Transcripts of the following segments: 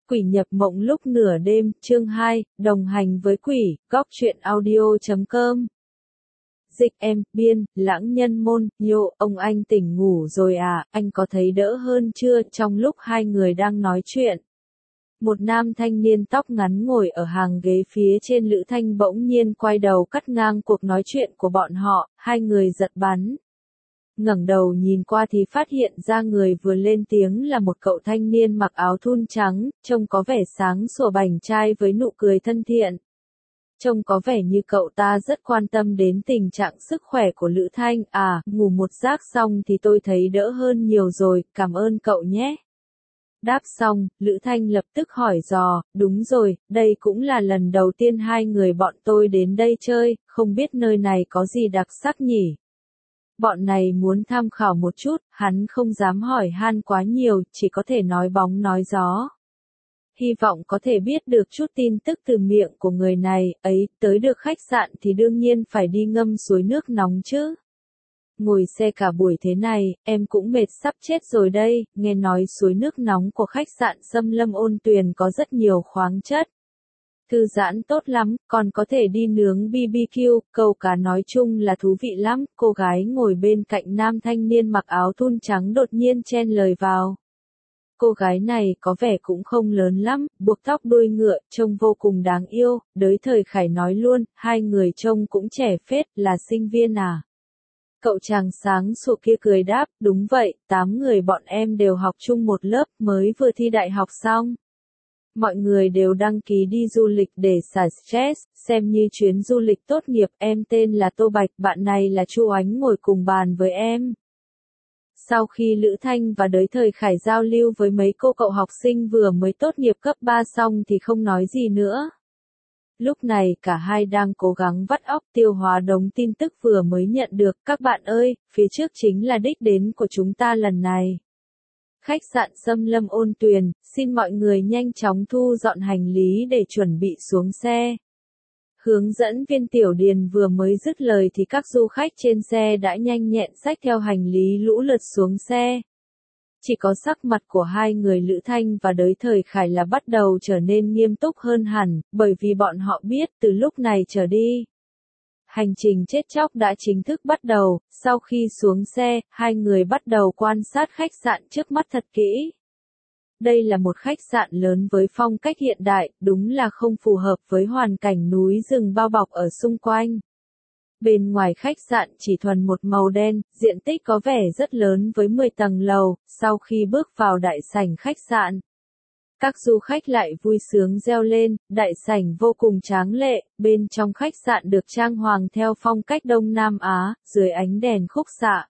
Quỷ nhập mộng lúc nửa đêm, chương 2, đồng hành với quỷ, góc truyện audio.com. Dịch em, biên, lãng nhân môn, Yo, ông anh tỉnh ngủ rồi à, anh có thấy đỡ hơn chưa? Trong lúc hai người đang nói chuyện, một nam thanh niên tóc ngắn ngồi ở hàng ghế phía trên Lữ Thanh bỗng nhiên quay đầu cắt ngang cuộc nói chuyện của bọn họ, hai người giật bắn. Ngẩng đầu nhìn qua thì phát hiện ra người vừa lên tiếng là một cậu thanh niên mặc áo thun trắng, trông có vẻ sáng sủa bảnh trai với nụ cười thân thiện. Trông có vẻ như cậu ta rất quan tâm đến tình trạng sức khỏe của Lữ Thanh. À, ngủ một giấc xong thì tôi thấy đỡ hơn nhiều rồi, cảm ơn cậu nhé. Đáp xong, Lữ Thanh lập tức hỏi dò, đúng rồi, đây cũng là lần đầu tiên hai người bọn tôi đến đây chơi, không biết nơi này có gì đặc sắc nhỉ? Bọn này muốn tham khảo một chút, hắn không dám hỏi han quá nhiều, chỉ có thể nói bóng nói gió. Hy vọng có thể biết được chút tin tức từ miệng của người này, ấy, tới được khách sạn thì đương nhiên phải đi ngâm suối nước nóng chứ. Ngồi xe cả buổi thế này, em cũng mệt sắp chết rồi đây, nghe nói suối nước nóng của khách sạn Xâm Lâm Ôn Tuyền có rất nhiều khoáng chất. Thư giãn tốt lắm, còn có thể đi nướng BBQ, câu cá nói chung là thú vị lắm. Cô gái ngồi bên cạnh nam thanh niên mặc áo thun trắng đột nhiên chen lời vào. Cô gái này có vẻ cũng không lớn lắm, buộc tóc đuôi ngựa, trông vô cùng đáng yêu. Đới Thời Khải nói luôn, hai người trông cũng trẻ phết, là sinh viên à? Cậu chàng sáng sủa kia cười đáp, đúng vậy, 8 người bọn em đều học chung một lớp, mới vừa thi đại học xong. Mọi người đều đăng ký đi du lịch để xả stress, xem như chuyến du lịch tốt nghiệp. Em tên là Tô Bạch, bạn này là Chu Ánh ngồi cùng bàn với em. Sau khi Lữ Thanh và Đới Thời Khải giao lưu với mấy cô cậu học sinh vừa mới tốt nghiệp cấp 3 xong thì không nói gì nữa. Lúc này cả hai đang cố gắng vắt óc tiêu hóa đống tin tức vừa mới nhận được. Các bạn ơi, phía trước chính là đích đến của chúng ta lần này. Khách sạn Xâm Lâm Ôn Tuyền, xin mọi người nhanh chóng thu dọn hành lý để chuẩn bị xuống xe. Hướng dẫn viên Tiểu Điền vừa mới dứt lời thì các du khách trên xe đã nhanh nhẹn xách theo hành lý lũ lượt xuống xe. Chỉ có sắc mặt của hai người Lữ Thanh và Đới Thời Khải là bắt đầu trở nên nghiêm túc hơn hẳn, bởi vì bọn họ biết từ lúc này trở đi. Hành trình chết chóc đã chính thức bắt đầu. Sau khi xuống xe, hai người bắt đầu quan sát khách sạn trước mắt thật kỹ. Đây là một khách sạn lớn với phong cách hiện đại, đúng là không phù hợp với hoàn cảnh núi rừng bao bọc ở xung quanh. Bên ngoài khách sạn chỉ thuần một màu đen, diện tích có vẻ rất lớn với 10 tầng lầu. Sau khi bước vào đại sảnh khách sạn, các du khách lại vui sướng reo lên, đại sảnh vô cùng tráng lệ, bên trong khách sạn được trang hoàng theo phong cách Đông Nam Á, dưới ánh đèn khúc xạ.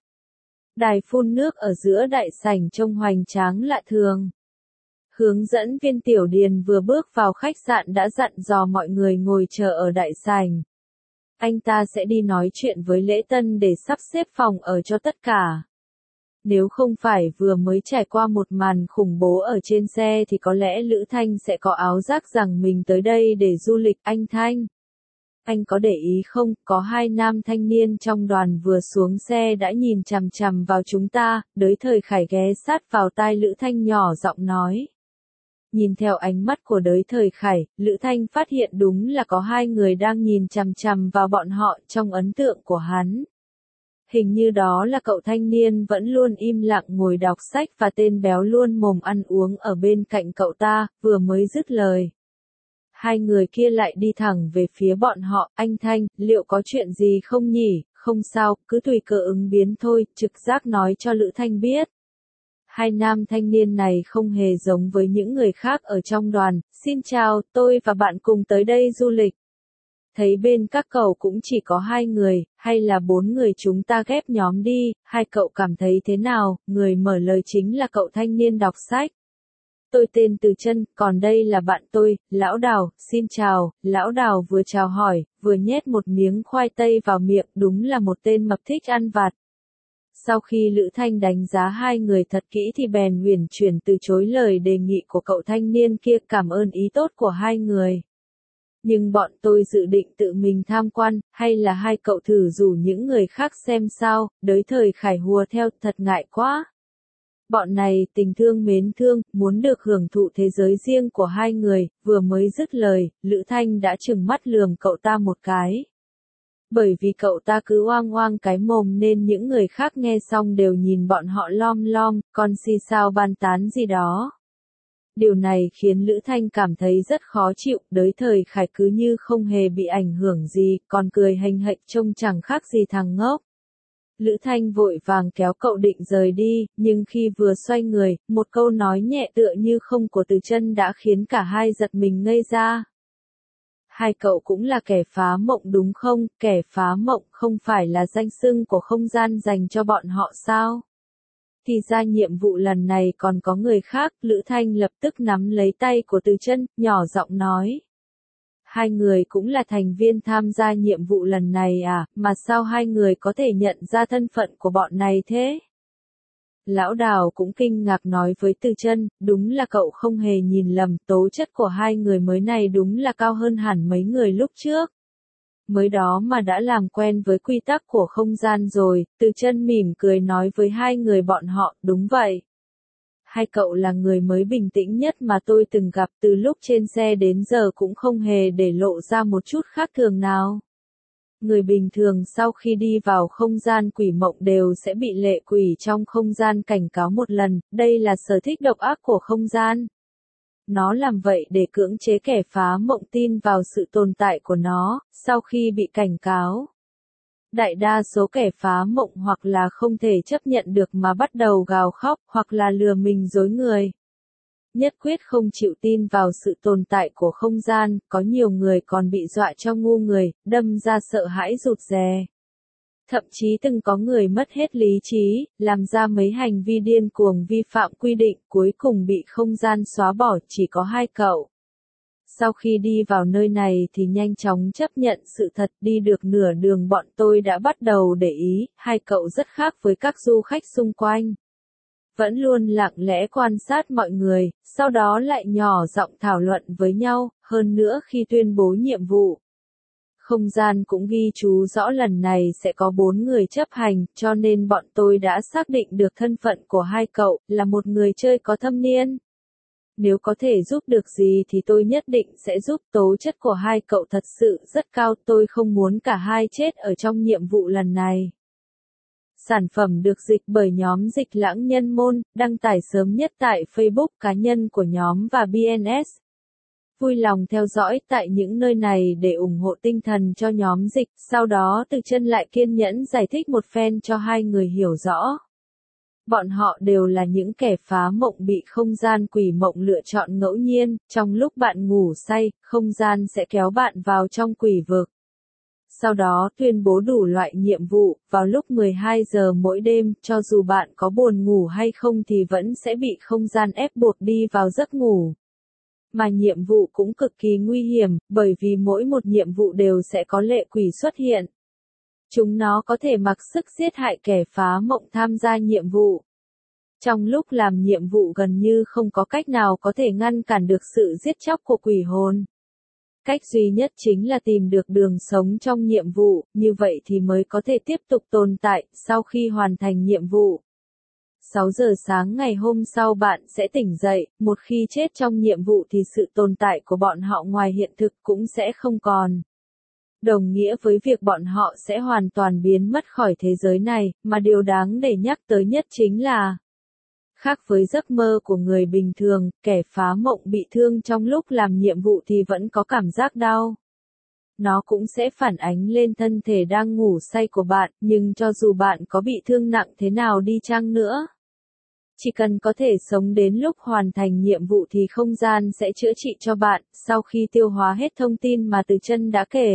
Đài phun nước ở giữa đại sảnh trông hoành tráng lạ thường. Hướng dẫn viên Tiểu Điền vừa bước vào khách sạn đã dặn dò mọi người ngồi chờ ở đại sảnh. Anh ta sẽ đi nói chuyện với lễ tân để sắp xếp phòng ở cho tất cả. Nếu không phải vừa mới trải qua một màn khủng bố ở trên xe thì có lẽ Lữ Thanh sẽ có áo giác rằng mình tới đây để du lịch. Anh Thanh, anh có để ý không, có hai nam thanh niên trong đoàn vừa xuống xe đã nhìn chằm chằm vào chúng ta. Đới Thời Khải ghé sát vào tai Lữ Thanh nhỏ giọng nói. Nhìn theo ánh mắt của Đới Thời Khải, Lữ Thanh phát hiện đúng là có hai người đang nhìn chằm chằm vào bọn họ. Trong ấn tượng của hắn, hình như đó là cậu thanh niên vẫn luôn im lặng ngồi đọc sách và tên béo luôn mồm ăn uống ở bên cạnh cậu ta. Vừa mới dứt lời, hai người kia lại đi thẳng về phía bọn họ. Anh Thanh, liệu có chuyện gì không nhỉ? Không sao, cứ tùy cơ ứng biến thôi, trực giác nói cho Lữ Thanh biết. Hai nam thanh niên này không hề giống với những người khác ở trong đoàn. Xin chào, tôi và bạn cùng tới đây du lịch. Thấy bên các cậu cũng chỉ có 2 người, hay là 4 người, chúng ta ghép nhóm đi, hai cậu cảm thấy thế nào? Người mở lời chính là cậu thanh niên đọc sách. Tôi tên Từ Chân, còn đây là bạn tôi, Lão Đào. Xin chào. Lão Đào vừa chào hỏi, vừa nhét một miếng khoai tây vào miệng, đúng là một tên mập thích ăn vặt. Sau khi Lữ Thanh đánh giá hai người thật kỹ thì bèn uyển chuyển từ chối lời đề nghị của cậu thanh niên kia, cảm ơn ý tốt của hai người. Nhưng bọn tôi dự định tự mình tham quan, hay là hai cậu thử rủ những người khác xem sao? Đới Thời Khải hùa theo, thật ngại quá. Bọn này tình thương mến thương, muốn được hưởng thụ thế giới riêng của hai người, vừa mới dứt lời, Lữ Thanh đã trừng mắt lườm cậu ta một cái. Bởi vì cậu ta cứ oang oang cái mồm nên những người khác nghe xong đều nhìn bọn họ lom lom, con xì xào bàn tán gì đó. Điều này khiến Lữ Thanh cảm thấy rất khó chịu, đới thời Khải cứ như không hề bị ảnh hưởng gì, còn cười hênh hệch trông chẳng khác gì thằng ngốc. Lữ Thanh vội vàng kéo cậu định rời đi, nhưng khi vừa xoay người, một câu nói nhẹ tựa như không của Từ Chân đã khiến cả hai giật mình ngây ra. Hai cậu cũng là kẻ phá mộng đúng không? Kẻ phá mộng không phải là danh xưng của không gian dành cho bọn họ sao? Thì ra nhiệm vụ lần này còn có người khác, Lữ Thanh lập tức nắm lấy tay của Từ Chân, nhỏ giọng nói. Hai người cũng là thành viên tham gia nhiệm vụ lần này à, mà sao hai người có thể nhận ra thân phận của bọn này thế? Lão Đào cũng kinh ngạc nói với Từ Chân, đúng là cậu không hề nhìn lầm, tố chất của hai người mới này đúng là cao hơn hẳn mấy người lúc trước. Mới đó mà đã làm quen với quy tắc của không gian rồi, Từ Chân mỉm cười nói với hai người bọn họ, đúng vậy. Hai cậu là người mới bình tĩnh nhất mà tôi từng gặp, từ lúc trên xe đến giờ cũng không hề để lộ ra một chút khác thường nào. Người bình thường sau khi đi vào không gian quỷ mộng đều sẽ bị lệ quỷ trong không gian cảnh cáo một lần, đây là sở thích độc ác của không gian. Nó làm vậy để cưỡng chế kẻ phá mộng tin vào sự tồn tại của nó, sau khi bị cảnh cáo. Đại đa số kẻ phá mộng hoặc là không thể chấp nhận được mà bắt đầu gào khóc, hoặc là lừa mình dối người. Nhất quyết không chịu tin vào sự tồn tại của không gian, có nhiều người còn bị dọa cho ngu người, đâm ra sợ hãi rụt rè. Thậm chí từng có người mất hết lý trí, làm ra mấy hành vi điên cuồng vi phạm quy định, cuối cùng bị không gian xóa bỏ, chỉ có hai cậu. Sau khi đi vào nơi này thì nhanh chóng chấp nhận sự thật, đi được nửa đường bọn tôi đã bắt đầu để ý, hai cậu rất khác với các du khách xung quanh. Vẫn luôn lặng lẽ quan sát mọi người, sau đó lại nhỏ giọng thảo luận với nhau, hơn nữa khi tuyên bố nhiệm vụ. Không gian cũng ghi chú rõ lần này sẽ có 4 người chấp hành, cho nên bọn tôi đã xác định được thân phận của hai cậu, là một người chơi có thâm niên. Nếu có thể giúp được gì thì tôi nhất định sẽ giúp, tố chất của hai cậu thật sự rất cao, tôi không muốn cả hai chết ở trong nhiệm vụ lần này. Sản phẩm được dịch bởi nhóm Dịch Lãng Nhân Môn, đăng tải sớm nhất tại Facebook cá nhân của nhóm và BNS. Vui lòng theo dõi tại những nơi này để ủng hộ tinh thần cho nhóm Dịch, sau đó Từ Chân lại kiên nhẫn giải thích một phen cho hai người hiểu rõ. Bọn họ đều là những kẻ phá mộng bị không gian quỷ mộng lựa chọn ngẫu nhiên, trong lúc bạn ngủ say, không gian sẽ kéo bạn vào trong quỷ vực. Sau đó tuyên bố đủ loại nhiệm vụ, vào lúc 12 giờ mỗi đêm, cho dù bạn có buồn ngủ hay không thì vẫn sẽ bị không gian ép buộc đi vào giấc ngủ. Mà nhiệm vụ cũng cực kỳ nguy hiểm, bởi vì mỗi một nhiệm vụ đều sẽ có lệ quỷ xuất hiện. Chúng nó có thể mặc sức giết hại kẻ phá mộng tham gia nhiệm vụ. Trong lúc làm nhiệm vụ gần như không có cách nào có thể ngăn cản được sự giết chóc của quỷ hồn. Cách duy nhất chính là tìm được đường sống trong nhiệm vụ, như vậy thì mới có thể tiếp tục tồn tại, sau khi hoàn thành nhiệm vụ. 6 giờ sáng ngày hôm sau bạn sẽ tỉnh dậy, một khi chết trong nhiệm vụ thì sự tồn tại của bọn họ ngoài hiện thực cũng sẽ không còn. Đồng nghĩa với việc bọn họ sẽ hoàn toàn biến mất khỏi thế giới này, mà điều đáng để nhắc tới nhất chính là khác với giấc mơ của người bình thường, kẻ phá mộng bị thương trong lúc làm nhiệm vụ thì vẫn có cảm giác đau. Nó cũng sẽ phản ánh lên thân thể đang ngủ say của bạn, nhưng cho dù bạn có bị thương nặng thế nào đi chăng nữa, chỉ cần có thể sống đến lúc hoàn thành nhiệm vụ thì không gian sẽ chữa trị cho bạn, sau khi tiêu hóa hết thông tin mà Từ Chân đã kể.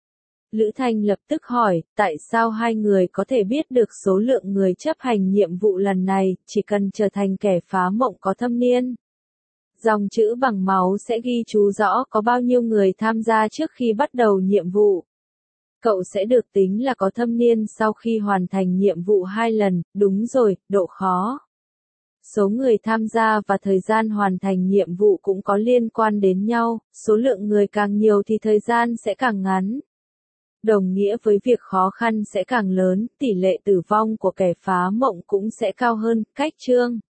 Lữ Thanh lập tức hỏi, tại sao hai người có thể biết được số lượng người chấp hành nhiệm vụ lần này, chỉ cần trở thành kẻ phá mộng có thâm niên. Dòng chữ bằng máu sẽ ghi chú rõ có bao nhiêu người tham gia trước khi bắt đầu nhiệm vụ. Cậu sẽ được tính là có thâm niên sau khi hoàn thành nhiệm vụ 2 lần, đúng rồi, độ khó. Số người tham gia và thời gian hoàn thành nhiệm vụ cũng có liên quan đến nhau, số lượng người càng nhiều thì thời gian sẽ càng ngắn. Đồng nghĩa với việc khó khăn sẽ càng lớn, tỷ lệ tử vong của kẻ phá mộng cũng sẽ cao hơn, cách chương.